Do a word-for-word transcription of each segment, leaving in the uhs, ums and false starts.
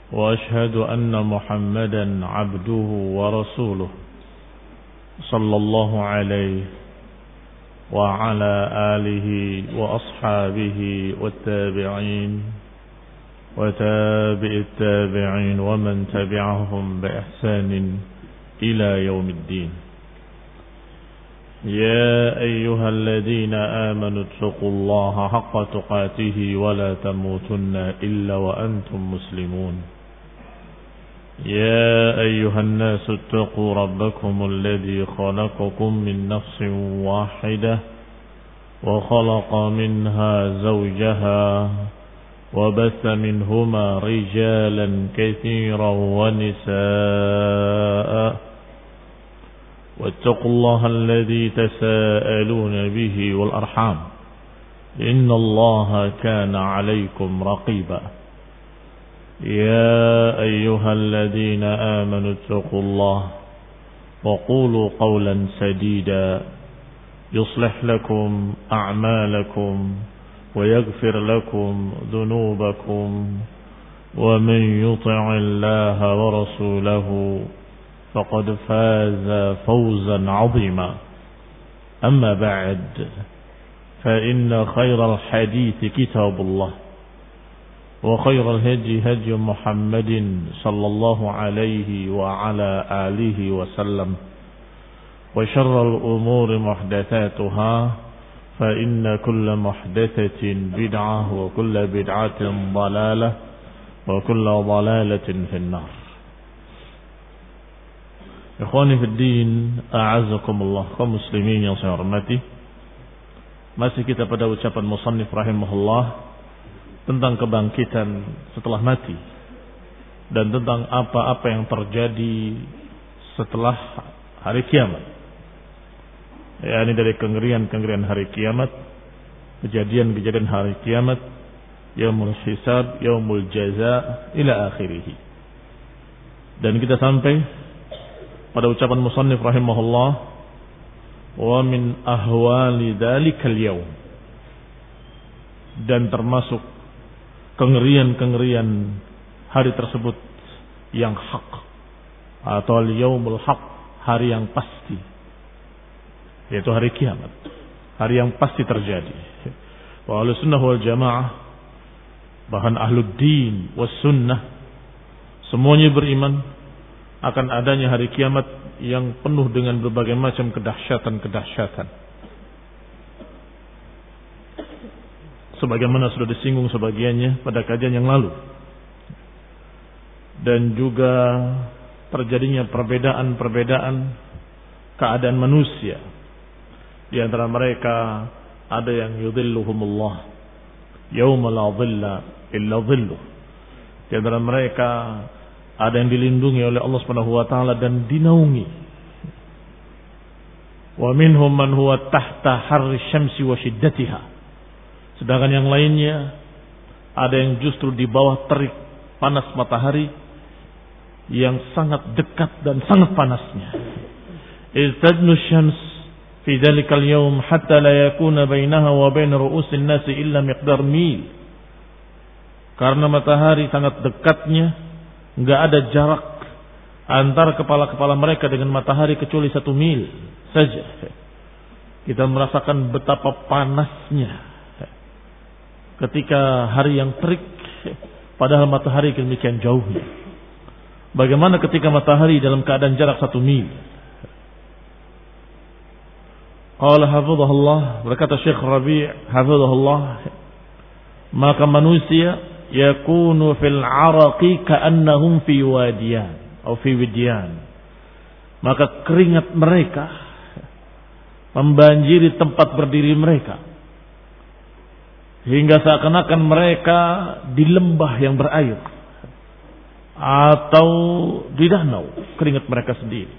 وأشهد أن محمدا عبده ورسوله صلى الله عليه وعلى آله وأصحابه والتابعين وتابع التابعين ومن تبعهم بإحسان إلى يوم الدين. يا أيها الذين آمنوا اتقوا الله حق تقاته ولا تموتن إلا وأنتم مسلمون. يا أيها الناس اتقوا ربكم الذي خلقكم من نفس واحدة وخلق منها زوجها وبث منهما رجالا كثيرا ونساء واتقوا الله الذي تساءلون به والأرحام إن الله كان عليكم رقيبا. يا أيها الذين آمنوا اتقوا الله وقولوا قولا سديدا يصلح لكم أعمالكم ويغفر لكم ذنوبكم ومن يطع الله ورسوله فقد فاز فوزا عظيما. أما بعد فإن خير الحديث كتاب الله وخير الهدي هدي محمد صلى الله عليه وعلى آله وسلم وشر الأمور محدثاتها فإن كل محدثة بدعة وكل بدعة ضلالة وكل ضلالة في النار. Ikhwani fi din, a'azzakumullah, kaum muslimin yang saya hormati. Masih kita pada ucapan musannif rahimahullah tentang kebangkitan setelah mati dan tentang apa-apa yang terjadi setelah hari kiamat. Ya, ini dari kengerian-kengerian hari kiamat, kejadian-kejadian hari kiamat, yaumul hisab, yaumul jaza ila akhirih. Dan kita sampai pada ucapan musannif rahimahullah, wa min ahwali dzalikal yaum, dan termasuk kengerian-kengerian hari tersebut yang hak atau al-yaumul haq, hari yang pasti, yaitu hari kiamat, hari yang pasti terjadi. Wa ahlus sunnah wal jamaah, bahkan ahlud din was sunnah, semuanya beriman akan adanya hari kiamat yang penuh dengan berbagai macam kedahsyatan-kedahsyatan. Sebagaimana sudah disinggung sebagiannya pada kajian yang lalu. Dan juga terjadinya perbedaan-perbedaan keadaan manusia. Di antara mereka ada yang yudhilluhumullah yauma la dhilla illa dhilluh. Di antara mereka ada yang dilindungi oleh Allah Subhanahu wa taala dan dinaungi. Wa minhum man huwa tahta harri syamsi wa shiddatiha. Sedangkan yang lainnya ada yang justru di bawah terik panas matahari yang sangat dekat dan sangat panasnya. Istadnu syams fi dzalikal yawm hatta la yakuna bainaha wa bain ru'usin nasi illa miqdar mil. Karena matahari sangat dekatnya, enggak ada jarak antara kepala-kepala mereka dengan matahari kecuali satu mil saja. Kita merasakan betapa panasnya ketika hari yang terik, padahal matahari demikian jauhnya. Bagaimana ketika matahari dalam keadaan jarak satu mil? Qala hafizahullah, berkata Syekh Rabi' hafizahullah, maka manusia yakunu fil araqi ka'annahum fi wadiyan atau fi widyan. Maka keringat mereka membanjiri tempat berdiri mereka, hingga seakan-akan mereka di lembah yang berair atau di danau, keringat mereka sendiri.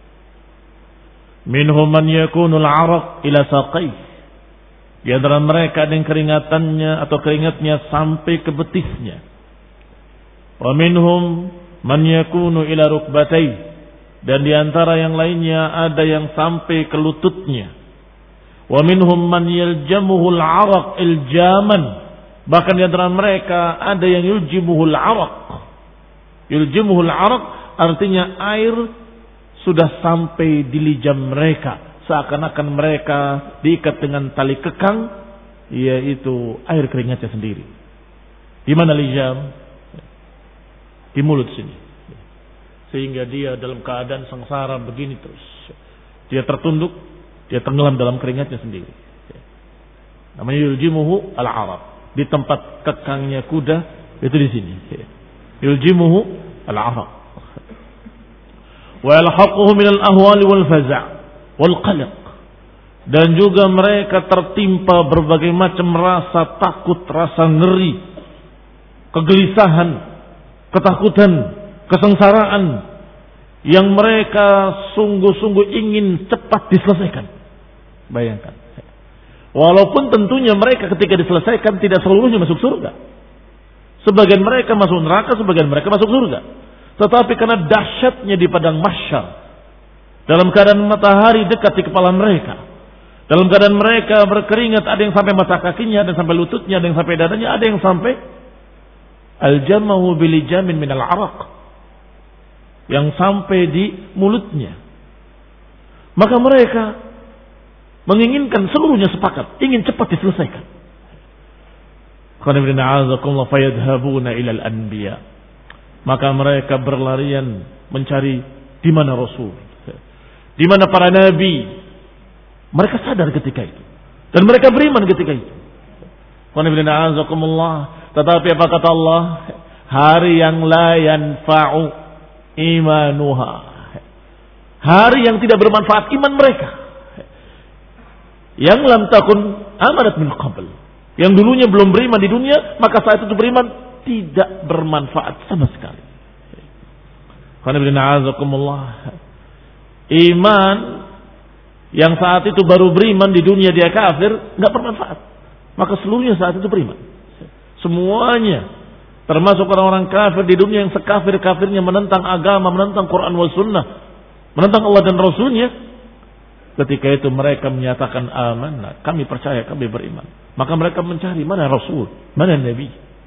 Minhum man yakunu al-araq ila saqai. Di antara mereka ada yang keringatannya atau keringatnya sampai ke betisnya. Wa minhum man yakunu ila rukbatai. Dan di antara yang lainnya ada yang sampai ke lututnya. Wa minhum man yaljamuhul araq iljaman. Bahkan di antara mereka ada yang yuljimuhul araq. Yuljimuhul araq artinya air sudah sampai di lijan mereka, seakan-akan mereka diikat dengan tali kekang, yaitu air keringatnya sendiri. Di mana lijam? Di mulut sini. Sehingga dia dalam keadaan sengsara begini terus. Dia tertunduk, dia tenggelam dalam keringatnya sendiri. Namanya yuljimuhu al-araq. Di tempat kekangnya kuda itu di sini. Yuljimuhu al-araq. Wa yalhaquhu min al-ahwali wal faza' wal qalaq. Dan juga mereka tertimpa berbagai macam rasa takut, rasa ngeri, kegelisahan, ketakutan, kesengsaraan yang mereka sungguh-sungguh ingin cepat diselesaikan. Bayangkan. Walaupun tentunya mereka ketika diselesaikan tidak seluruhnya masuk surga. Sebagian mereka masuk neraka, sebagian mereka masuk surga. Tetapi karena dahsyatnya di padang mahsyar, dalam keadaan matahari dekat di kepala mereka, dalam keadaan mereka berkeringat, ada yang sampai mata kakinya, ada yang sampai lututnya, ada yang sampai dadanya, ada yang sampai al-jamahu bilijamin minal araq, yang sampai di mulutnya. Maka mereka menginginkan seluruhnya sepakat, ingin cepat diselesaikan. Maka mereka berlarian mencari di mana Rasul, di mana para nabi. Mereka sadar ketika itu dan mereka beriman ketika itu. Tetapi apa kata Allah? Hari yang la yanfa'u imanuha. Hari yang tidak bermanfaat iman mereka. Yang lam takun amanat min qabl. Yang dulunya belum beriman di dunia, maka saat itu beriman tidak bermanfaat sama sekali. Iman yang saat itu baru beriman di dunia dia kafir, nggak bermanfaat. Maka seluruhnya saat itu beriman. Semuanya, termasuk orang-orang kafir di dunia yang sekafir-kafirnya menentang agama, menentang Quran wal Sunnah, menentang Allah dan Rasulnya. Ketika itu mereka menyatakan amanah, kami percaya, kami beriman. Maka mereka mencari mana Rasul, mana Nabi.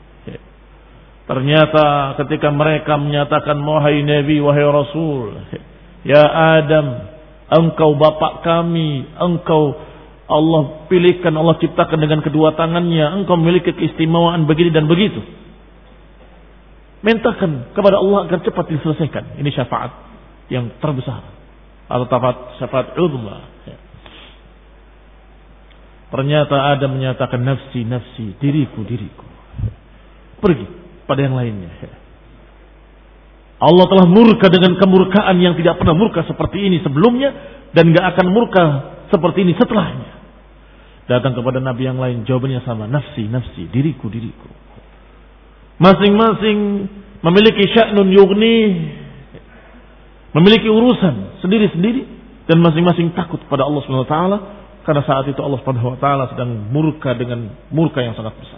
Ternyata ketika mereka menyatakan wahai Nabi, wahai Rasul, ya Adam, engkau bapak kami, engkau Allah pilihkan, Allah ciptakan dengan kedua tangannya, engkau memiliki keistimewaan begini dan begitu. Mintakan kepada Allah agar cepat diselesaikan. Ini syafaat yang terbesar, atau syafaat syafaat uzma. Ternyata Adam menyatakan nafsi, nafsi, diriku, diriku. Pergi pada yang lainnya. Allah telah murka dengan kemurkaan yang tidak pernah murka seperti ini sebelumnya dan gak akan murka seperti ini setelahnya. Datang kepada nabi yang lain, jawabannya sama, nafsi, nafsi, diriku, diriku. Masing-masing memiliki sya'nun yughni, memiliki urusan sendiri-sendiri, dan masing-masing takut kepada Allah Subhanahu wa taala karena saat itu Allah Subhanahu wa taala sedang murka dengan murka yang sangat besar.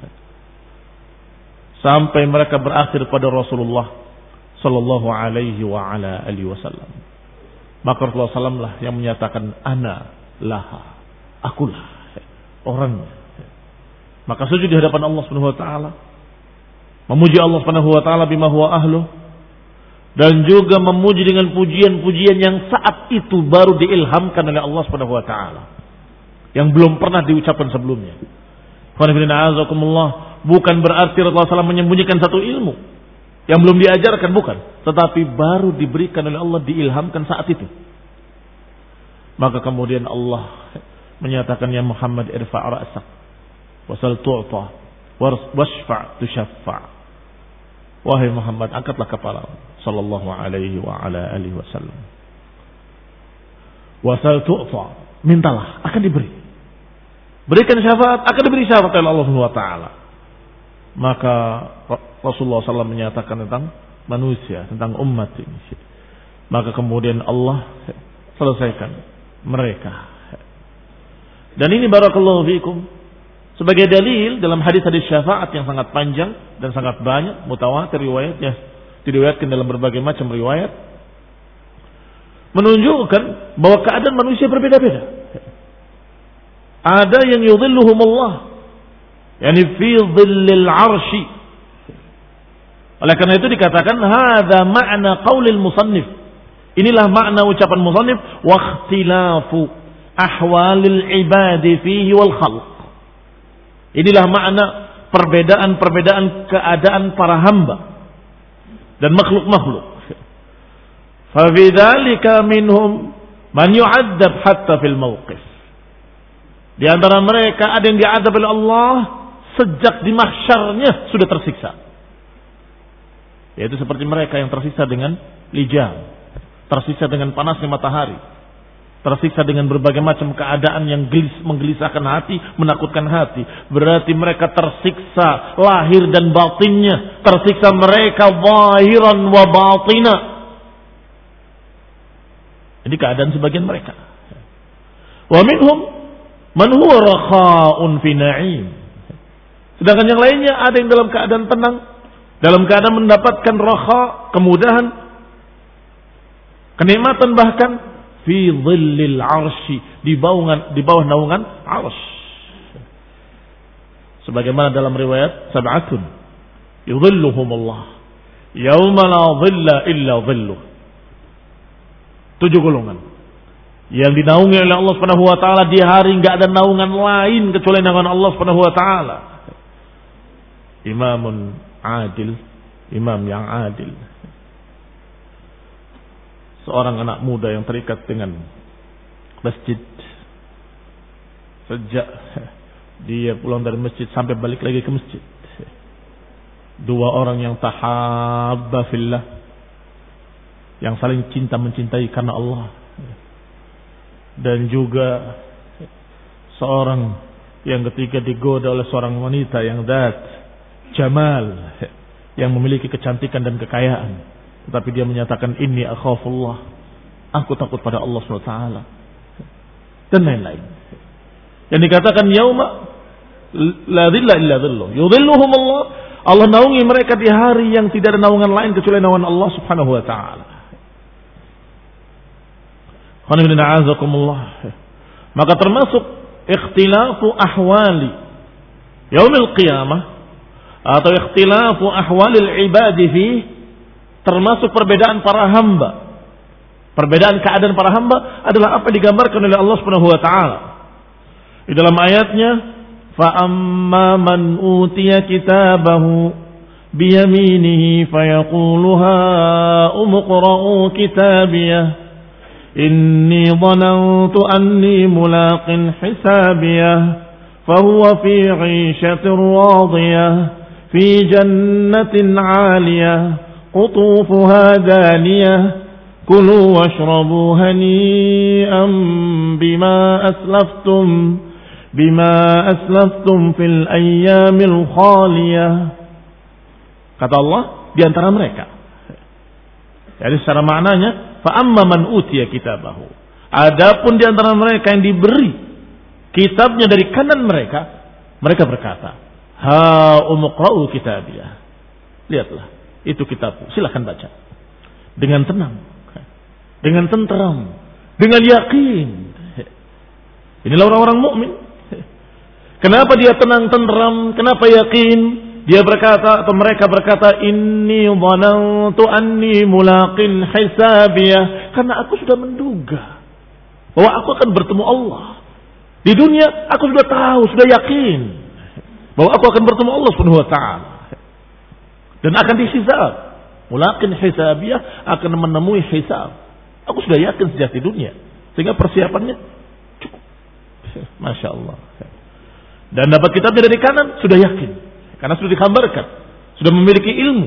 Sampai mereka berakhir pada Rasulullah sallallahu alaihi wa ala alihi wasallam. Maka Rasulullah sallallahu alaihi wasallam lah yang menyatakan ana laha, akulah orangnya. Maka sujud di hadapan Allah Subhanahu wa taala, memuji Allah Subhanahu wa taala bima huwa ahlu, dan juga memuji dengan pujian-pujian yang saat itu baru diilhamkan oleh Allah Subhanahu wa taala, yang belum pernah diucapkan sebelumnya. Bukan berarti Rasulullah sallallahu alaihi wasallam menyembunyikan satu ilmu yang belum diajarkan, bukan, tetapi baru diberikan oleh Allah, diilhamkan saat itu. Maka kemudian Allah menyatakan, ya Muhammad irfa' ra'sak wasal tu'ta wasfa' tusyaffa'. Wahai Muhammad, angkatlah kepala sallallahu alaihi wa ala alihi wasallam. Wasal tu'ta, mintalah akan diberi. Berikan syafaat, akan diberi syafaat oleh Allah Subhanahu wa taala. Maka Rasulullah sallallahu alaihi wasallam menyatakan tentang manusia, tentang umat ini. Maka kemudian Allah selesaikan mereka. Dan ini barakallahu fiikum sebagai dalil dalam hadis-hadis syafaat yang sangat panjang dan sangat banyak, mutawatir riwayatnya, diriwayatkan dalam berbagai macam riwayat, menunjukkan bahwa keadaan manusia berbeda-beda. Ada yang yudhilluhumullah, yani fi dhillil arsy, Oleh karena itu dikatakan hadza ma'na qaulil musannif. Inilah makna ucapan musannif wa ikhtilafu ahwalil ibadi fihi wal khalq. Inilah makna perbedaan-perbedaan keadaan para hamba dan makhluk-makhluk. Fa bidzalika minhum man yu'adzab hatta fil mauqif. Di antara mereka ada yang diazab oleh Allah sejak di mahsyarnya sudah tersiksa. Yaitu seperti mereka yang tersiksa dengan lijam, tersiksa dengan panasnya matahari, tersiksa dengan berbagai macam keadaan yang gelis, menggelisahkan hati, menakutkan hati. Berarti mereka tersiksa lahir dan batinnya, tersiksa mereka zahiran wa batina. Ini keadaan sebagian mereka. Wa minhum man huwa rakha'un fi na'im. Sedangkan yang lainnya ada yang dalam keadaan tenang, dalam keadaan mendapatkan rakha, kemudahan, kenikmatan, bahkan fi dhillil arsy, di bawah di bawah naungan arsy. Sebagaimana dalam riwayat sab'atun yudhilluhumullah yauma la dhilla illa dhilluh. Tujuh golongan yang dinaungi oleh Allah Subhanahu wa taala di hari enggak ada naungan lain kecuali naungan Allah Subhanahu wa taala. Imamun adil, imam yang adil. Seorang anak muda yang terikat dengan masjid sejak dia pulang dari masjid sampai balik lagi ke masjid. Dua orang yang tahabba fillah, yang saling cinta mencintai karena Allah. Dan juga seorang yang ketika digoda oleh seorang wanita yang dat jamal, yang memiliki kecantikan dan kekayaan, tetapi dia menyatakan inni akhafullah, aku takut pada Allah subhanahu wa taala, dan lain-lain. Yang dikatakan yauma la dhilla illa dhilluh, yudhilluhum Allah, Allah naungi mereka di hari yang tidak ada naungan lain kecuali naungan Allah subhanahu wa taala. Maka termasuk ikhtilafu ahwali yaumil qiyamah atau ikhtilafu ahwalil ibadi fi, termasuk perbedaan para hamba. Perbedaan keadaan para hamba adalah apa digambarkan oleh Allah Subhanahu wa taala di dalam ayatnya, fa amma man utiya kitabahu biyaminihi fayaqulu ha umqra'u kitabiyah inni dhanantu anni mulaqin hisabiyah fahuwa fi 'ishatin radiyah fi jannatin 'aliyah qutufuha daniyah kulu washrabu hani'an bima aslaftum bima aslaftum fil ayyamil khaliyah. Kata Allah, di antara mereka, jadi secara maknanya, fa amma man utiya kitabahu, adapun di antara mereka yang diberi kitabnya dari kanan mereka, mereka berkata, ha umqra'u kitabiyah, lihatlah itu kitabku, silakan baca dengan tenang, dengan tenteram, dengan yakin. Inilah orang-orang mukmin. Kenapa dia tenang, tenteram, kenapa yakin? Dia berkata atau mereka berkata, inni dhanantu anni mulaqin hisabiyah, karena aku sudah menduga bahwa aku akan bertemu Allah. Di dunia aku sudah tahu, sudah yakin bahwa aku akan bertemu Allah Subhanahu wa taala dan akan dihisab. Mulaqin hisabiyah, akan menemui hisab. Aku sudah yakin sejak di dunia, sehingga persiapannya cukup. Masya Allah. Dan dapat kitabnya dari kanan, sudah yakin, karena sudah digambarkan, sudah memiliki ilmu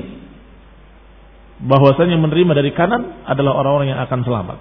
bahwasanya menerima dari kanan adalah orang-orang yang akan selamat.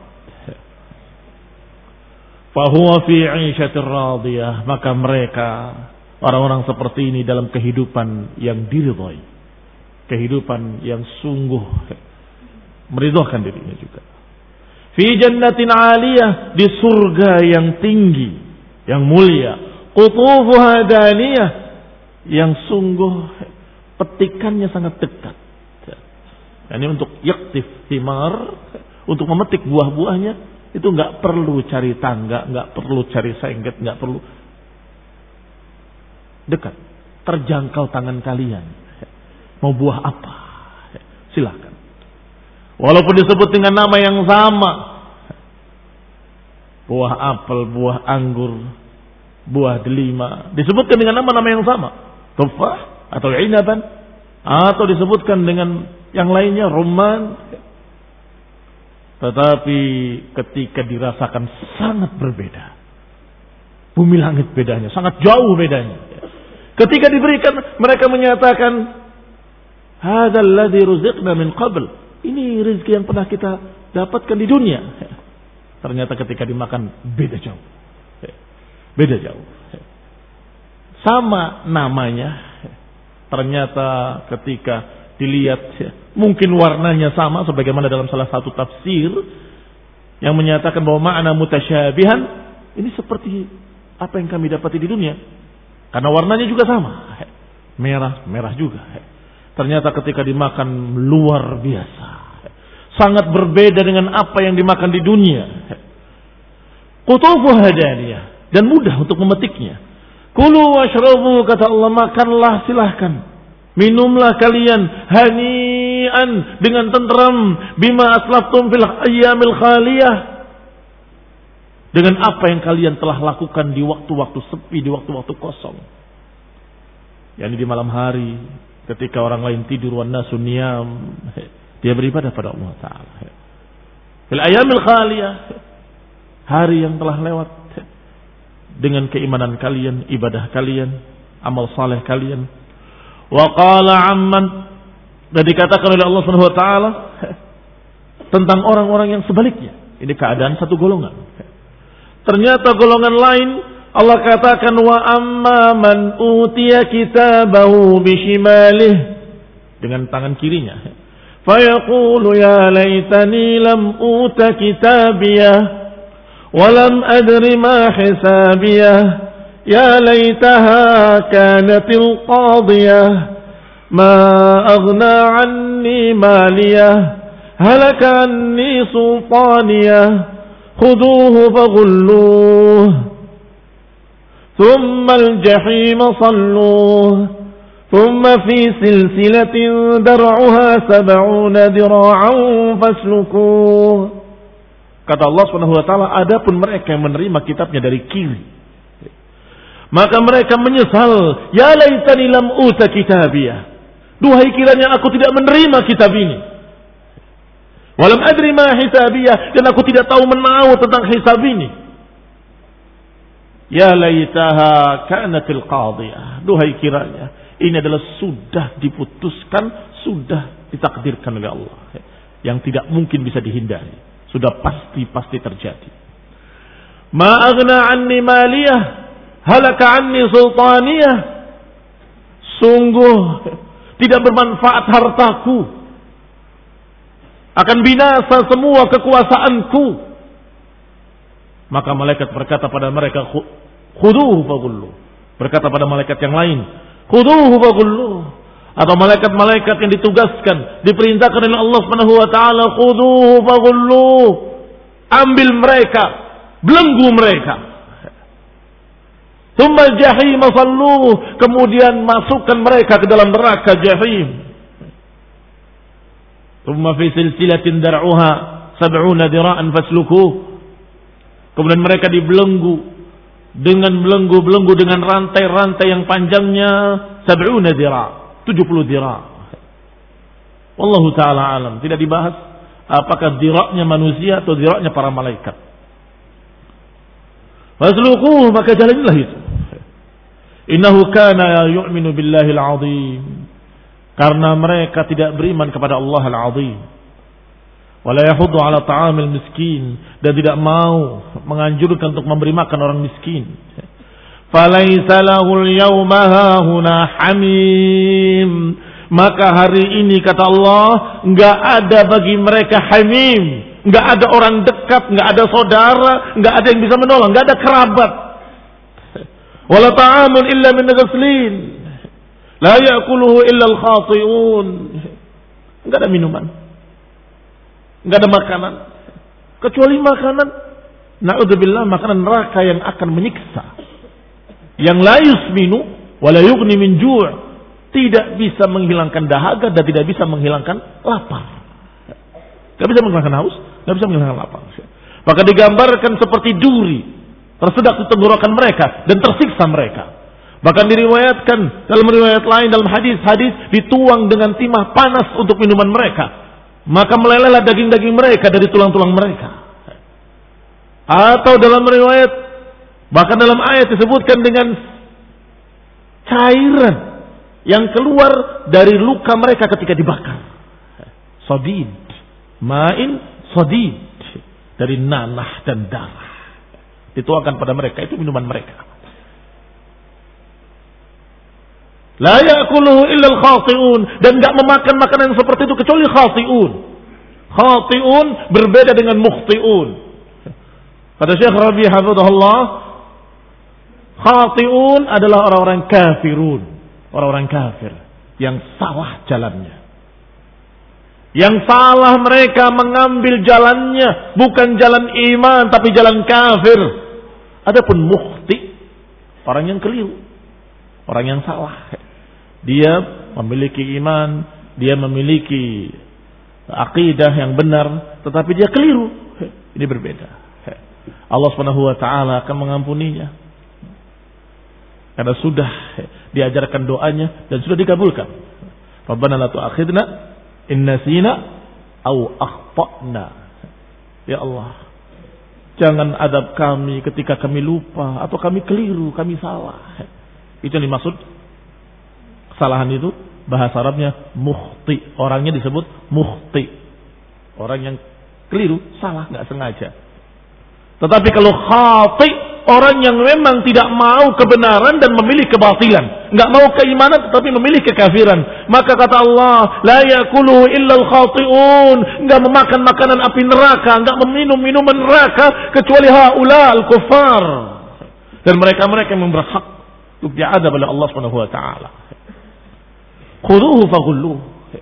Fahuwa fi 'ishatir radiyah, maka mereka orang-orang seperti ini dalam kehidupan yang diridhai, kehidupan yang sungguh meridhokan dirinya juga. Fi jannatin 'aliyah, di surga yang tinggi, yang mulia. Qutufuha daniyah, yang sungguh petikannya sangat dekat. Ini untuk yaktif thimar, untuk memetik buah-buahnya itu nggak perlu cari tangga, nggak perlu cari sengket, nggak perlu, dekat, terjangkau tangan kalian. Mau buah apa? Silahkan. Walaupun disebut dengan nama yang sama. Buah apel, buah anggur, buah delima. Disebutkan dengan nama-nama yang sama. Tufah atau inaban. Atau disebutkan dengan yang lainnya, rumman. Tetapi ketika dirasakan sangat berbeda. Bumi langit bedanya, sangat jauh bedanya. Ketika diberikan, mereka menyatakan, hadzal ladzi ruziqna min qabl. Ini rezeki yang pernah kita dapatkan di dunia. Ternyata ketika dimakan beda jauh. Beda jauh. Sama namanya. Ternyata ketika dilihat mungkin warnanya sama sebagaimana dalam salah satu tafsir yang menyatakan bahwa makna mutasyabihan ini seperti apa yang kami dapati di dunia. Karena warnanya juga sama. Merah, merah juga. Ternyata ketika dimakan luar biasa. Sangat berbeda dengan apa yang dimakan di dunia. Qutufu hadaniyah. Dan mudah untuk memetiknya. Kulu washrabu, kata Allah, makanlah silahkan. Minumlah kalian hani'an dengan tenteram. Bima aslaftum fil ayyamil khaliyah. Dengan apa yang kalian telah lakukan di waktu-waktu sepi, di waktu-waktu kosong. Yani di malam hari, ketika orang lain tidur, wan nasu niyam, dia beribadah pada Allah Ta'ala. Fil ayyamil khaliyah, hari yang telah lewat, dengan keimanan kalian, ibadah kalian, amal saleh kalian. Wa qala amman, dan dikatakan oleh Allah Subhanahu wa taala tentang orang-orang yang sebaliknya. Ini keadaan satu golongan. Ternyata golongan lain Allah katakan wa amma man utiya kitabahu bishimalih, dengan tangan kirinya. Fa yaqulu ya laitani lam uta kitabiyah wa lam adri ma hisabiyah ya laitaha kanatil qadiyah ma aghna anni maliyah halaka anni sultaniyah خذوه فغلوه ثم الجحيم صلوه ثم في سلسلة درعها سبعون ذراعا فاسلكوه. Kata Allah Subhanahu wa taala, adapun mereka yang menerima kitabnya dari kiri, maka mereka menyesal, ya laitani lam uta kitabiyah. Duhai kiranya aku tidak menerima kitab ini. Walam adri ma hisabiyah, dan aku tidak tahu menahu tentang hisab ini. Ya laitaha kanatil qadiyah. Duhai kiranya ini adalah sudah diputuskan, sudah ditakdirkan oleh Allah, yang tidak mungkin bisa dihindari, sudah pasti-pasti terjadi. Ma aghna anni maliyah halaka anni sultaniyah. Sungguh tidak bermanfaat hartaku, akan binasa semua kekuasaanku. Maka malaikat berkata pada mereka, khuduhu faghullu. Berkata pada malaikat yang lain, khuduhu faghullu. Atau malaikat-malaikat yang ditugaskan, diperintahkan oleh Allah Subhanahu wa taala, khuduhu faghullu. Ambil mereka, belenggu mereka. Tsumma jahim salluh. Kemudian masukkan mereka ke dalam neraka jahim. Thumma fi silsilatin dar'uha sab'una dira'an faslukuh. Kemudian mereka dibelenggu dengan belenggu-belenggu dengan rantai-rantai yang panjangnya sab'una dira', tujuh puluh dira'. Wallahu taala alam. Tidak dibahas apakah dira'nya manusia atau dira'nya para malaikat. Faslukuh, maka jalanilah itu. Innahu kana yu'minu billahil 'azim. Karena mereka tidak beriman kepada Allah Al-Azim. Wala yahuddu ala ta'amil miskin, dan tidak mau menganjurkan untuk memberi makan orang miskin. Falaisa lahul yawma hahuna hamim. Maka hari ini kata Allah, enggak ada bagi mereka hamim, enggak ada orang dekat, enggak ada saudara, enggak ada yang bisa menolong, enggak ada kerabat. Wala ta'amun illa min ghaslin. La ya'kuluhu illa al-khati'un. Enggak ada minuman, enggak ada makanan kecuali makanan, na'udzubillah, makanan neraka yang akan menyiksa, yang la yusminu wa la yughni min ju', tidak bisa menghilangkan dahaga dan tidak bisa menghilangkan lapar. Tidak bisa menghilangkan haus, tidak bisa menghilangkan lapar. Maka digambarkan seperti duri tersedak di tenggorokan mereka dan tersiksa mereka. Bahkan diriwayatkan dalam riwayat lain dalam hadis-hadis dituang dengan timah panas untuk minuman mereka. Maka melelehlah daging-daging mereka dari tulang-tulang mereka. Atau dalam riwayat, bahkan dalam ayat disebutkan dengan cairan yang keluar dari luka mereka ketika dibakar. Sadid, ma'in sadid, dari nanah dan darah. Dituangkan pada mereka, itu minuman mereka. La ya'kuluhu illa al-khati'un, dan enggak memakan makanan yang seperti itu kecuali khati'un. Khati'un berbeda dengan mukhti'un. Kata Syekh Rabi hafizahullah, khati'un adalah orang-orang kafirun, orang-orang kafir yang salah jalannya. Yang salah mereka mengambil jalannya bukan jalan iman tapi jalan kafir. Adapun mukhti, orang yang keliru, orang yang salah. Dia memiliki iman, dia memiliki akidah yang benar, tetapi dia keliru. Ini berbeda. Allah Subhanahu wa taala akan mengampuninya. Karena sudah diajarkan doanya dan sudah dikabulkan. Rabbana la tu'akhidna in nasina aw akhtana. Ya Allah, jangan adab kami ketika kami lupa atau kami keliru, kami salah. Itu yang dimaksud kesalahan itu, bahasa Arabnya mukhti. Orangnya disebut mukhti. Orang yang keliru, salah, nggak sengaja. Tetapi kalau khati, orang yang memang tidak mau kebenaran dan memilih kebatilan, nggak mau keimanan tetapi memilih kekafiran, maka kata Allah, la yakuluhu illa al-khati'un, nggak memakan makanan api neraka, nggak meminum minuman neraka kecuali haula al-kuffar, dan mereka-mereka yang berhak untuk diadab oleh Allah Subhanahu wa taala. Khuduhu faghulluh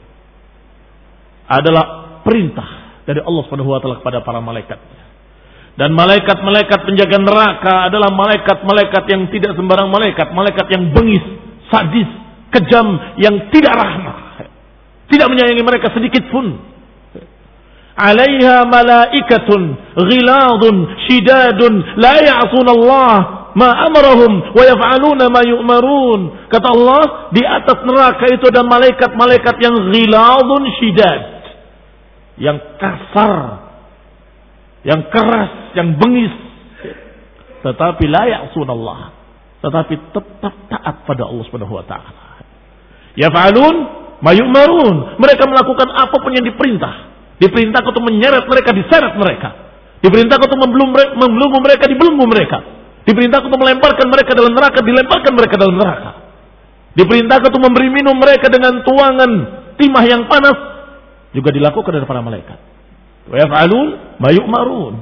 adalah perintah dari Allah Subhanahu wa taala kepada para malaikat. Dan malaikat-malaikat penjaga neraka adalah malaikat-malaikat yang tidak sembarang malaikat, malaikat yang bengis, sadis, kejam, yang tidak rahmah, tidak menyayangi mereka sedikit pun. Alaiha malaikatun ghiladun shidadun la ya'sunallah ma amarahum wa yaf'aluna ma yu'marun. Kata Allah, di atas neraka itu ada malaikat-malaikat yang ghiladun shidad, yang kasar, yang keras, yang bengis, tetapi la ya'sunallah, tetapi tetap taat pada Allah Subhanahu wa taala. Yaf'alun ma yu'marun, mereka melakukan apapun yang diperintah. Diperintah untuk menyeret mereka, diseret mereka. Diperintah untuk membelenggu mereka, dibelenggu mereka. Diperintah untuk melemparkan mereka dalam neraka, dilemparkan mereka dalam neraka. Diperintah untuk memberi minum mereka dengan tuangan timah yang panas, juga dilakukan oleh para malaikat. Wa yaf'alun ma yu'marun.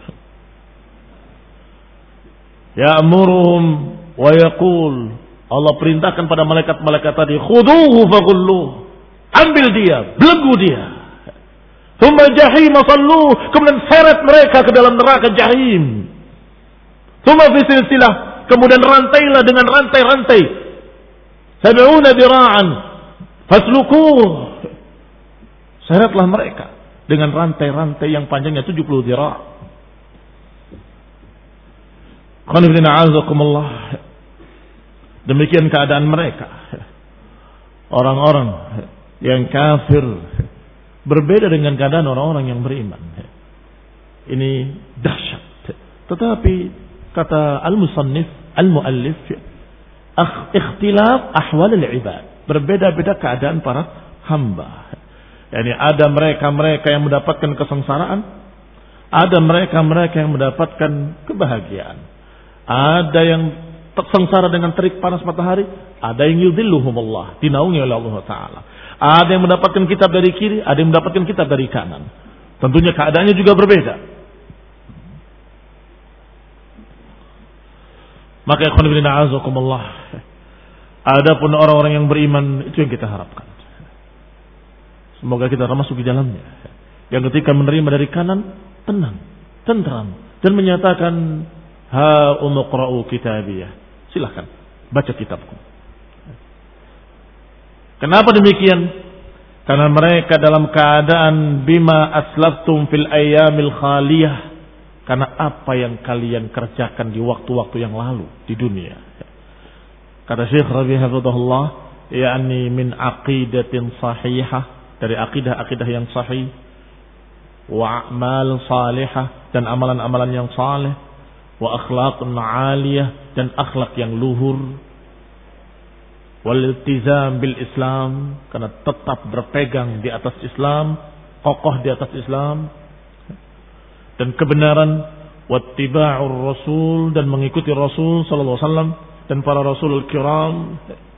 Ya'muruhum wa yaqul, Allah perintahkan pada malaikat-malaikat tadi, khuduhu faghulluh, ambil dia, belenggu dia. Tsumma jahim sallu, kemudian seret mereka ke dalam neraka jahim. Tsumma fi silsilah, kemudian rantailah dengan rantai-rantai. Sab'una dira'an faslukuh, seretlah mereka dengan rantai-rantai yang panjangnya tujuh puluh dira'. Demikian keadaan mereka, orang-orang yang kafir, berbeda dengan keadaan orang-orang yang beriman. Ini dahsyat. Tetapi kata al-musannif, al-muallif, ikhtilaf ahwal al-ibad, berbeda-beda keadaan para hamba. Yani ada mereka-mereka yang mendapatkan kesengsaraan, ada mereka-mereka yang mendapatkan kebahagiaan. Ada yang tersengsara dengan terik panas matahari, ada yang yudhilluhumullah, dinaungi oleh Allah Ta'ala. Ada yang mendapatkan kitab dari kiri, ada yang mendapatkan kitab dari kanan. Tentunya keadaannya juga berbeda. Maka ikhwan fillah azakumullah, adapun orang-orang yang beriman, itu yang kita harapkan. Semoga kita termasuk di dalamnya. Yang ketika menerima dari kanan, tenang, tentram, dan menyatakan, ha umu, qra'u kitabiyah. Silahkan baca kitabku. Kenapa demikian? Karena mereka dalam keadaan bima aslaftum fil ayyamil khaliyah, karena apa yang kalian kerjakan di waktu-waktu yang lalu di dunia. Kata Syekh Rabi hafizahullah, yakni min aqidatin sahihah, dari akidah-akidah yang sahih, wa a'mal salihah, dan amalan-amalan yang saleh, wa akhlaqun 'aliyah, dan akhlak yang luhur, wal iltizam bil Islam, karena tetap berpegang di atas Islam, kokoh di atas Islam, dan kebenaran, wattiba'ur rasul, dan mengikuti Rasul sallallahu alaihi wasallam dan para rasulul kiram.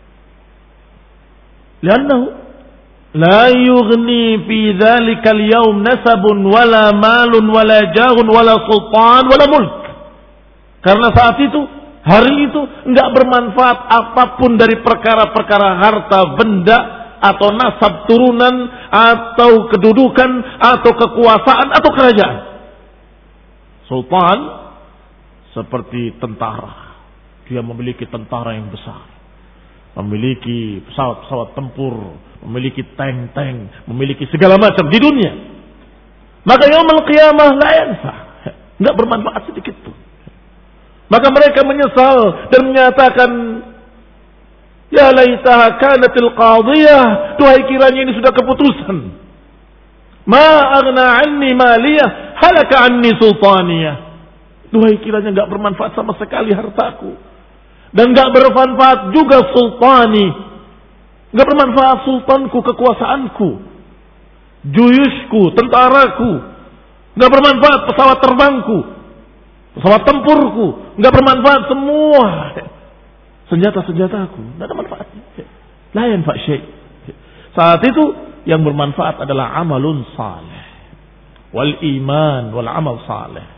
Liannahu la yughni fi dhalika al-yawm nasabun wala malun wala jahun wala sultan wala mulk. Karena saat itu, hari itu enggak bermanfaat apapun dari perkara-perkara harta benda atau nasab turunan atau kedudukan atau kekuasaan atau kerajaan. Sultan seperti tentara. Dia memiliki tentara yang besar, memiliki pesawat-pesawat tempur, memiliki tank-tank, memiliki segala macam di dunia. Maka yaumul qiyamah la yanfa, enggak bermanfaat sedikit pun. Maka mereka menyesal dan menyatakan, ya laitaha kanatil qadiyah, duhai kiranya ini sudah keputusan. Ma aghna anni maliyah, halaka anni sultaniyah. Duhai kiranya enggak bermanfaat sama sekali hartaku. Dan enggak bermanfaat juga sultani. Enggak bermanfaat sultanku, kekuasaanku, juyusku, tentaraku. Enggak bermanfaat pesawat terbangku, pesawat tempurku. Enggak bermanfaat semua senjata-senjataku. Enggak ada manfaatnya. La yanfa' syai'. Saat itu yang bermanfaat adalah amalun saleh, wal iman wal amal saleh.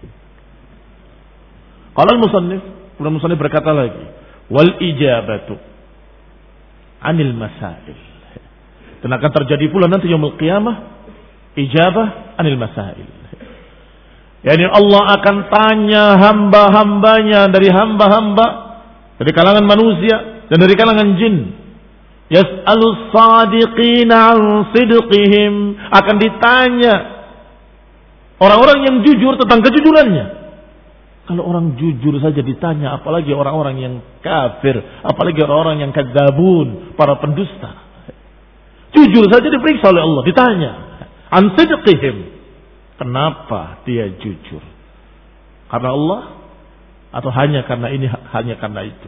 Qala al-musannif, kemudian musannif berkata lagi, wal ijabatu anil masail. Dan akan terjadi pula nanti yaumul qiyamah ijabah anil masail. Yani Allah akan tanya hamba-hambanya dari hamba-hamba dari kalangan manusia dan dari kalangan jin. Yas'alus sadiqina an sidqihim, akan ditanya orang-orang yang jujur tentang kejujurannya. Kalau orang jujur saja ditanya, apalagi orang-orang yang kafir, apalagi orang-orang yang kadzabun, para pendusta. Jujur saja diperiksa oleh Allah, ditanya an sidqihim. Kenapa dia jujur? Karena Allah atau hanya karena ini, hanya karena itu?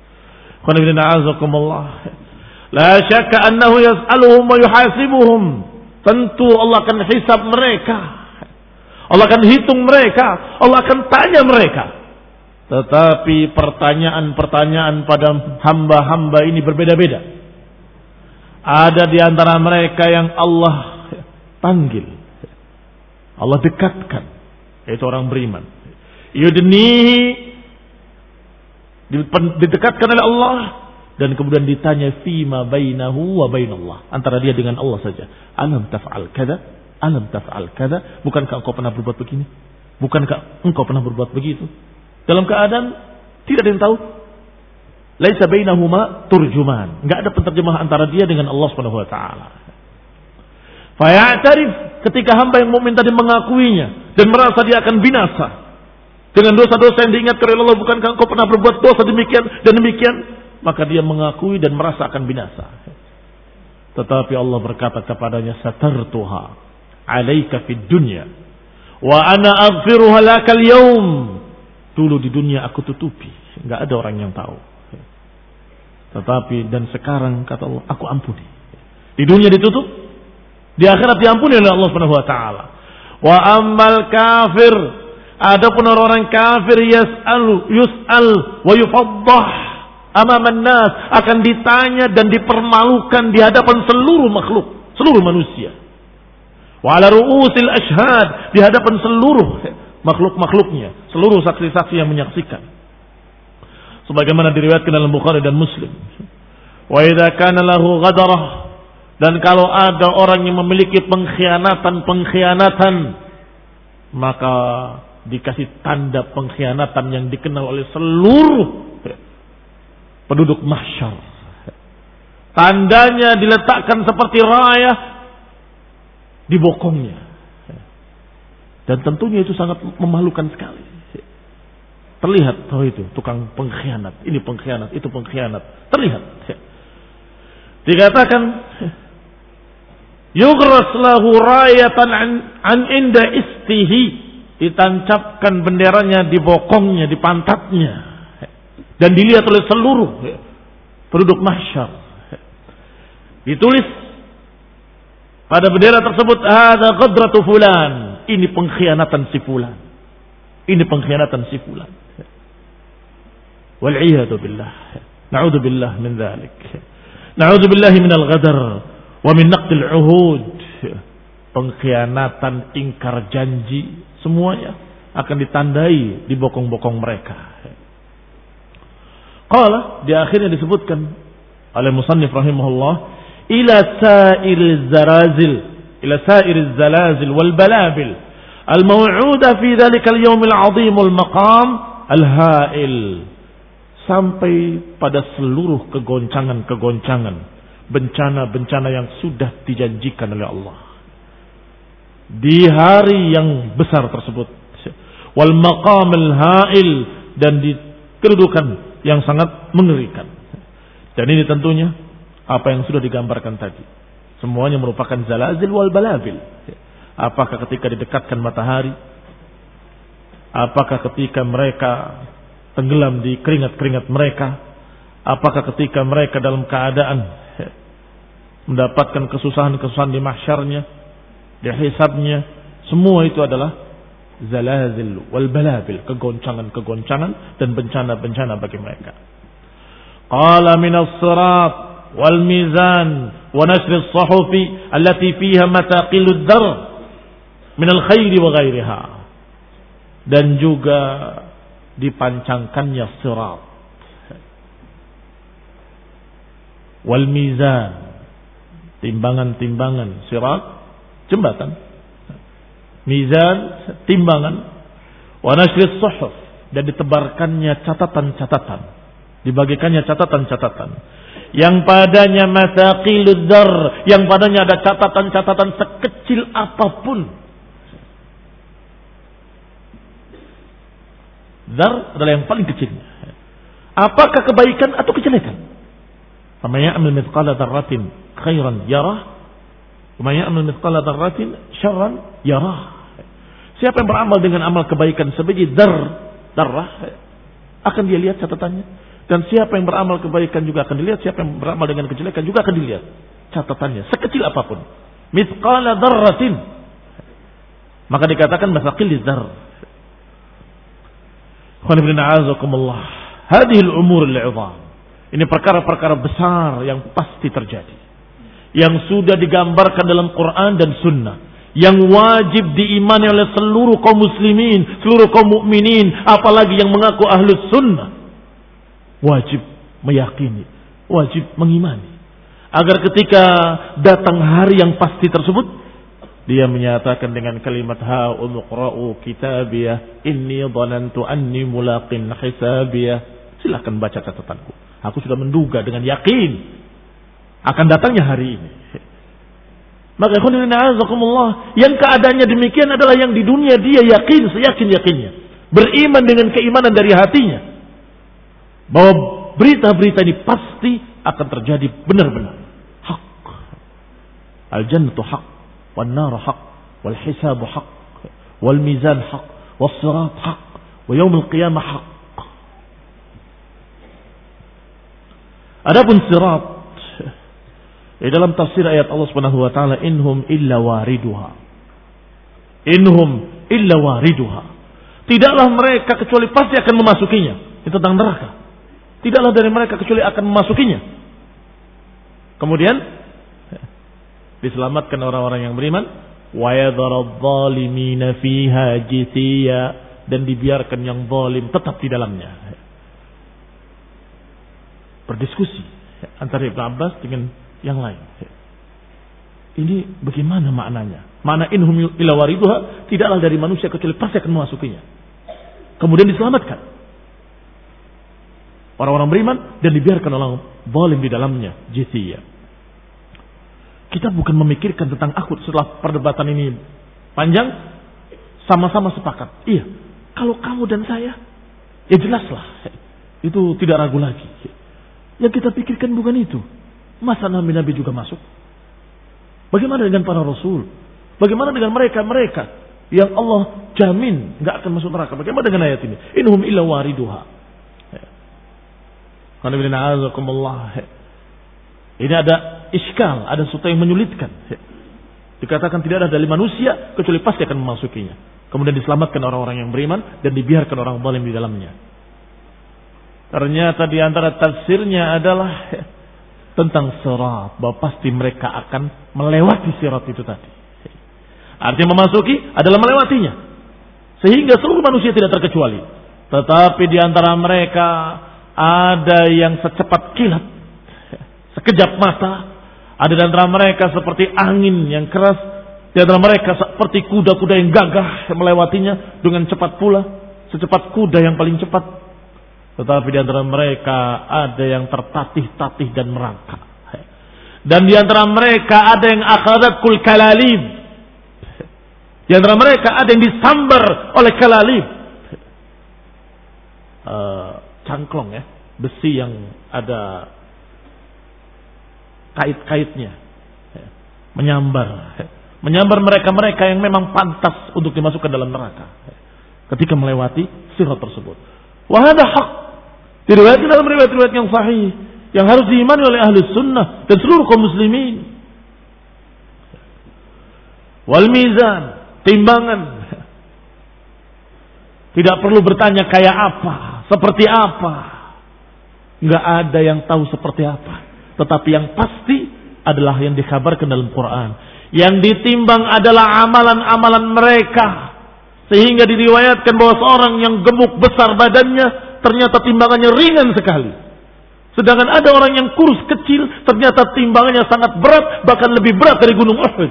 La syakka annahu yas'aluhum wa yuhasibuhum. Tentu Allah akan hisab mereka. Allah akan hitung mereka, Allah akan tanya mereka. Tetapi pertanyaan-pertanyaan pada hamba-hamba ini berbeda-beda. Ada di antara mereka yang Allah panggil, Allah dekatkan, yaitu orang beriman. Yudnihi, didekatkan oleh Allah, dan kemudian ditanya fima bainahu wa bainallah, antara dia dengan Allah saja. Alam taf'al kada, alam taf'al kada, bukankah engkau pernah berbuat begini? Bukankah engkau pernah berbuat begitu? Dalam keadaan tidak ada yang tahu. Laisa bainahuma turjuman, enggak ada penterjemah antara dia dengan Allah Subhanahu wa taala. Fa ya'tarif, ketika hamba yang mukmin tadi mengakuinya dan merasa dia akan binasa dengan dosa-dosa yang diingatkan oleh Allah, bukankah engkau pernah berbuat dosa demikian dan demikian? Maka dia mengakui dan merasa akan binasa. Tetapi Allah berkata kepadanya, satartuha alaika fid dunya wa ana aghfiruha lakal yaum. Dulu di dunia aku tutupi, enggak ada orang yang tahu. Tetapi dan sekarang kata Allah, aku ampuni. Di dunia ditutup, di akhirat diampuni oleh Allah Subhanahu wa taala. Wa ammal kafir, adapun orang kafir, yas'al yus'al wa yufaddah amaman nas, akan ditanya dan dipermalukan di hadapan seluruh makhluk, seluruh manusia. Wa ala ru'usil ashhad, di hadapan seluruh makhluk-makhluknya, seluruh saksi-saksi yang menyaksikan. Sebagaimana diriwayatkan dalam Bukhari dan Muslim. Wa idza kana lahu ghadarah, dan kalau ada orang yang memiliki pengkhianatan-pengkhianatan, maka dikasih tanda pengkhianatan yang dikenal oleh seluruh penduduk mahsyar. Tandanya diletakkan seperti raya di bokongnya. Dan tentunya itu sangat memalukan sekali. Terlihat, oh itu tukang pengkhianat, ini pengkhianat, itu pengkhianat. Terlihat. Dikatakan yughras lahu rayatan an, an inda istihi, ditancapkan benderanya di bokongnya, di pantatnya, dan dilihat oleh seluruh penduduk mahsyar. Ditulis pada bendera tersebut, ada ghadratu fulan, ini pengkhianatan si fulan, ini pengkhianatan si fulan. Wal iyadu billah, na'udzu billah min dzalik. Na'udzu billahi minal ghadar wa min naqdil uhud. Pengkhianatan, ingkar janji, semuanya akan ditandai di bokong-bokong mereka. Qala, di akhirnya disebutkan oleh musannif rahimahullah, ila sa'iril zarazil, ila sa'iril zalazil wal balabil al-maw'uda fi dzalikal yawmil 'azimul maqam al-ha'il, sampai pada seluruh kegoncangan-kegoncangan, bencana-bencana yang sudah dijanjikan oleh Allah di hari yang besar tersebut, wal maqamil ha'il, dan di kedudukan yang sangat mengerikan. Dan ini tentunya apa yang sudah digambarkan tadi, semuanya merupakan zalazil wal balabil. Apakah ketika didekatkan matahari, apakah ketika mereka tenggelam di keringat-keringat mereka, apakah ketika mereka dalam keadaan mendapatkan kesusahan-kesusahan di mahsyarnya, di hisabnya, semua itu adalah zalazil wal balabil, kegoncangan-kegoncangan dan bencana-bencana bagi mereka. Qala min as-sirat wal mizan wa nashr as-suhufi allati fiha mataqilud dar min al-khairi wa ghairiha, dan juga dipancangkannya sirat wal mizan, timbangan-timbangan, sirat jembatan, mizan timbangan, wa nashr as-suhuf, dan ditebarkannya catatan-catatan, dibagikannya catatan-catatan yang padanya mathaqilud dar, yang padanya ada catatan-catatan sekecil apapun. Dar adalah yang paling kecil. Apakah kebaikan atau kejelekan? Faman ya'mal mithqala dzarratin khairan yarah, wa man ya'mal mithqala dzarratin syarran yarah. Siapa yang beramal dengan amal kebaikan sebiji dar, darah, akan dia lihat catatannya. Dan siapa yang beramal kebaikan juga akan dilihat. Siapa yang beramal dengan kejelekan juga akan dilihat catatannya, sekecil apapun. Mithqala dzarratin, maka dikatakan mathaqil dzar. Hadhil umur al-'idham, ini perkara-perkara besar yang pasti terjadi, yang sudah digambarkan dalam Quran dan Sunnah, yang wajib diimani oleh seluruh kaum muslimin, seluruh kaum mukminin, apalagi yang mengaku ahlus sunnah, wajib meyakini, wajib mengimani, agar ketika datang hari yang pasti tersebut, dia menyatakan dengan kalimat ha umqra'u kitabiyah inni dhanantu anni mulaqin hisabiyah, silakan baca catatanku, aku sudah menduga dengan yakin akan datangnya hari ini. Maka ikhwan a'azakumullah, yang keadaannya demikian adalah yang di dunia dia yakin seyakin-yakinnya, beriman dengan keimanan dari hatinya bahwa berita-berita ini pasti akan terjadi benar-benar hak. Al-jannatu haq, والنار حق والحساب حق والميزان حق والصراط حق ويوم القيامة حق. Adapun sirat, di dalam tafsir ayat Allah Subhanahu wa taala, inhum illa wariduha, inhum illa wariduha, tidaklah mereka kecuali pasti akan memasukinya. Itu tentang neraka. Tidaklah dari mereka kecuali akan memasukinya. Kemudian diselamatkan orang-orang yang beriman, wa yadharadh-dhalimina fiha jithiya, dan dibiarkan yang zalim tetap di dalamnya. Berdiskusi antara Ibnu Abbas dengan yang lain. Ini bagaimana maknanya? Makna inhum illa wariduha, tidaklah dari manusia kecuali pasti akan memasukinya. Kemudian diselamatkan orang-orang beriman dan dibiarkan orang zalim di dalamnya, jiziyah. Kita bukan memikirkan tentang akhir. Setelah perdebatan ini panjang, sama-sama sepakat. Iya, kalau kamu dan saya, ya jelaslah. Itu tidak ragu lagi. Yang kita pikirkan bukan itu. Masa nabi-nabi juga masuk? Bagaimana dengan para rasul? Bagaimana dengan mereka-mereka yang Allah jamin nggak akan masuk neraka? Bagaimana dengan ayat ini? Inhum illa wariduha. Ini ada iskal, ada sesuatu yang menyulitkan. Dikatakan tidak ada dari manusia kecuali pasti akan memasukinya. Kemudian diselamatkan orang-orang yang beriman dan dibiarkan orang zalim di dalamnya. Ternyata di antara tafsirnya adalah tentang sirat, bahwa pasti mereka akan melewati sirat itu tadi. Artinya memasuki adalah melewatinya. Sehingga seluruh manusia tidak terkecuali. Tetapi di antara mereka ada yang secepat kilat, sekejap mata. Ada di antara mereka seperti angin yang keras. Di antara mereka seperti kuda-kuda yang gagah yang melewatinya dengan cepat pula. Secepat kuda yang paling cepat. Tetapi di antara mereka ada yang tertatih-tatih dan merangkak. Dan di antara mereka ada yang akhadatkul kalalib. Di antara mereka ada yang disambar oleh kalalib. Uh, cangklong ya, besi yang ada kait-kaitnya. Menyambar. Menyambar mereka-mereka yang memang pantas untuk dimasukkan dalam neraka. Ketika melewati sirat tersebut. Wahada hak. Diriwayatkan dalam riwayat-riwayat yang sahih, yang harus diimani oleh ahli sunnah dan seluruh kaum muslimin. Wal mizan, timbangan. Tidak perlu bertanya kayak apa, seperti apa. Enggak ada yang tahu seperti apa. Tetapi yang pasti adalah yang dikabarkan dalam Quran. Yang ditimbang adalah amalan-amalan mereka. Sehingga diriwayatkan bahwa seorang yang gemuk besar badannya ternyata timbangannya ringan sekali. Sedangkan ada orang yang kurus kecil ternyata timbangannya sangat berat, bahkan lebih berat dari gunung Uhud.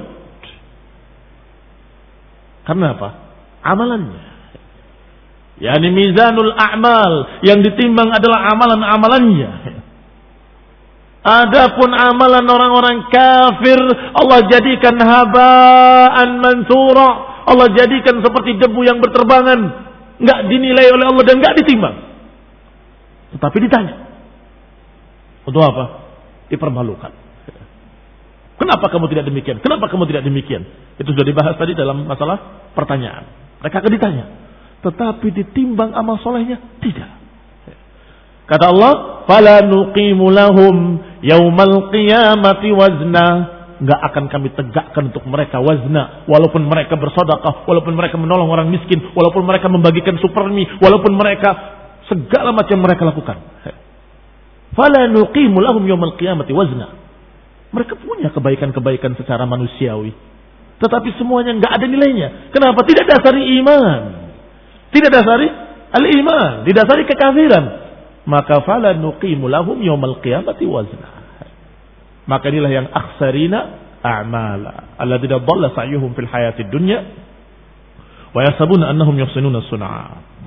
Karena apa? Amalannya. Yani mizanul a'mal, yang ditimbang adalah amalan-amalannya. Adapun amalan orang-orang kafir Allah jadikan haba'an mansura. Allah jadikan seperti debu yang berterbangan, enggak dinilai oleh Allah dan enggak ditimbang. Tetapi ditanya. Untuk apa? Dipermalukan. Kenapa kamu tidak demikian? Kenapa kamu tidak demikian? Itu sudah dibahas tadi dalam masalah pertanyaan. Mereka akan ditanya. Tetapi ditimbang amal solehnya? Tidak. Kata Allah, "Fala nuqimu lahum yaumal qiyamati wazna." Enggak akan kami tegakkan untuk mereka wazna. Walaupun mereka bersedekah, walaupun mereka menolong orang miskin, walaupun mereka membagikan supermi, walaupun mereka segala macam mereka lakukan. Fala nuqimu lahum yaumal qiyamati wazna. Mereka punya kebaikan-kebaikan secara manusiawi. Tetapi semuanya enggak ada nilainya. Kenapa? Tidak dasari iman. Tidak dasari al-iman. Didasari kekafiran. Maka fala nuqimu lahum yaumal qiyamati wazna. Maka inilah yang akhsarina a'mala. Alladzina dhalla sa'yuhum fil hayatid dunya wa yasabuna annahum yuhsinuna sun'a.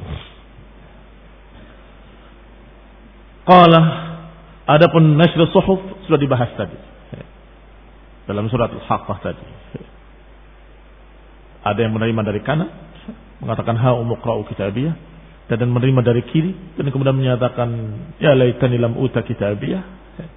Qala, adapun nashr suhuf sudah dibahas tadi dalam surat Al-Haqqah tadi. Ada yang menerima dari kanan, mengatakan ha umqra'u kitabiyah, dan menerima dari kiri dan kemudian menyatakan ya laitani lam uta kitabiyah.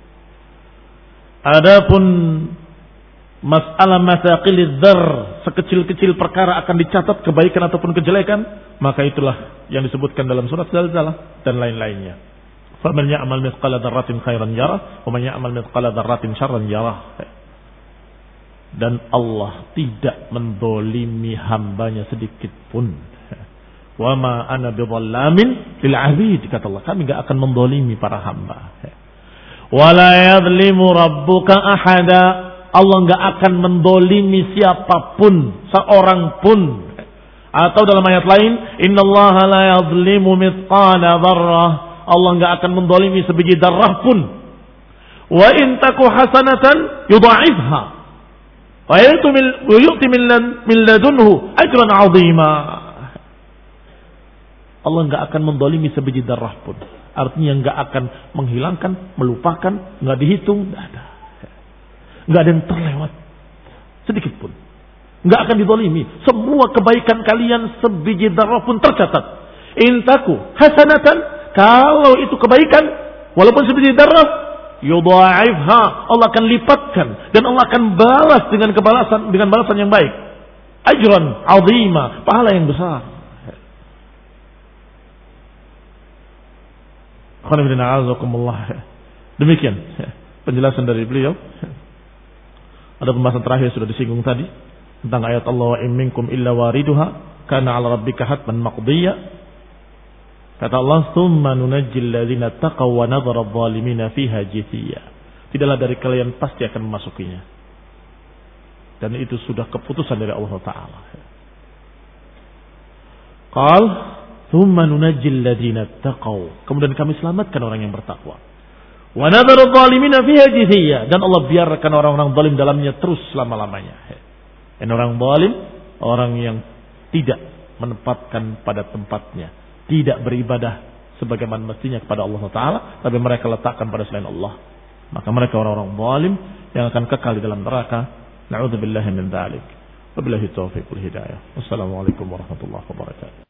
Adapun masalah masaqilid dzar, sekecil-kecil perkara akan dicatat kebaikan ataupun kejelekan, maka itulah yang disebutkan dalam surat Zalzalah dan lain-lainnya. Faman ya'mal mithqala dzarratin khairan yarah, wa man ya'mal mithqala dzarratin syarran yarah. Dan Allah tidak mendolimi hambanya sedikit pun. Wa ma ana bidhallamin lil 'abid, kata Allah, kami enggak akan mendolimi para hamba. Wa la yadhlimu rabbuka ahada, Allah enggak akan mendolimi siapapun, seorang pun. Atau dalam ayat lain, innallaha la yadhlimu mithqala dzarrah, Allah enggak akan mendolimi sebiji darah pun. Wa in taku hasanatan yudha'ifha wa yu'ti min ladunhu ajran 'azima. Allah enggak akan mendolimi sebiji darah pun. Artinya nggak akan menghilangkan, melupakan, nggak dihitung, nggak ada. Nggak ada yang terlewat sedikit pun. Nggak akan dizalimi. Semua kebaikan kalian sebiji darah pun tercatat. Intaku hasanatan, kalau itu kebaikan, walaupun sebiji darah, yudha'ifha, Allah akan lipatkan dan Allah akan balas dengan kebalasan dengan balasan yang baik. Ajran 'azima, pahala yang besar. Demikian penjelasan dari beliau. Ada pembahasan terakhir sudah disinggung tadi tentang ayat Allah wa in minkum illa wariduha kana 'ala rabbika hatman maqdiyya. Kata Allah, "Tsumma nunajjil ladzina taqaw wa nadharu adh-dhalimina fiha jithiya." Tidaklah dari kalian pasti akan memasukinya. Dan itu sudah keputusan dari Allah Taala. Qal, "Tsumma nunajjil ladzina taqaw." Kemudian kami selamatkan orang yang bertakwa. Wa nadharu adh-dhalimina fiha jithiya, dan Allah biarkan orang-orang zalim dalamnya terus selama-lamanya. Dan orang zalim, orang yang tidak menempatkan pada tempatnya, tidak beribadah sebagaimana mestinya kepada Allah Ta'ala, tapi mereka letakkan pada selain Allah. Maka mereka orang-orang zalim yang akan kekal di dalam neraka. Na'udzubillahi min dzalik. Wabillahi taufiq wal hidayah. Wassalamualaikum warahmatullahi wabarakatuh.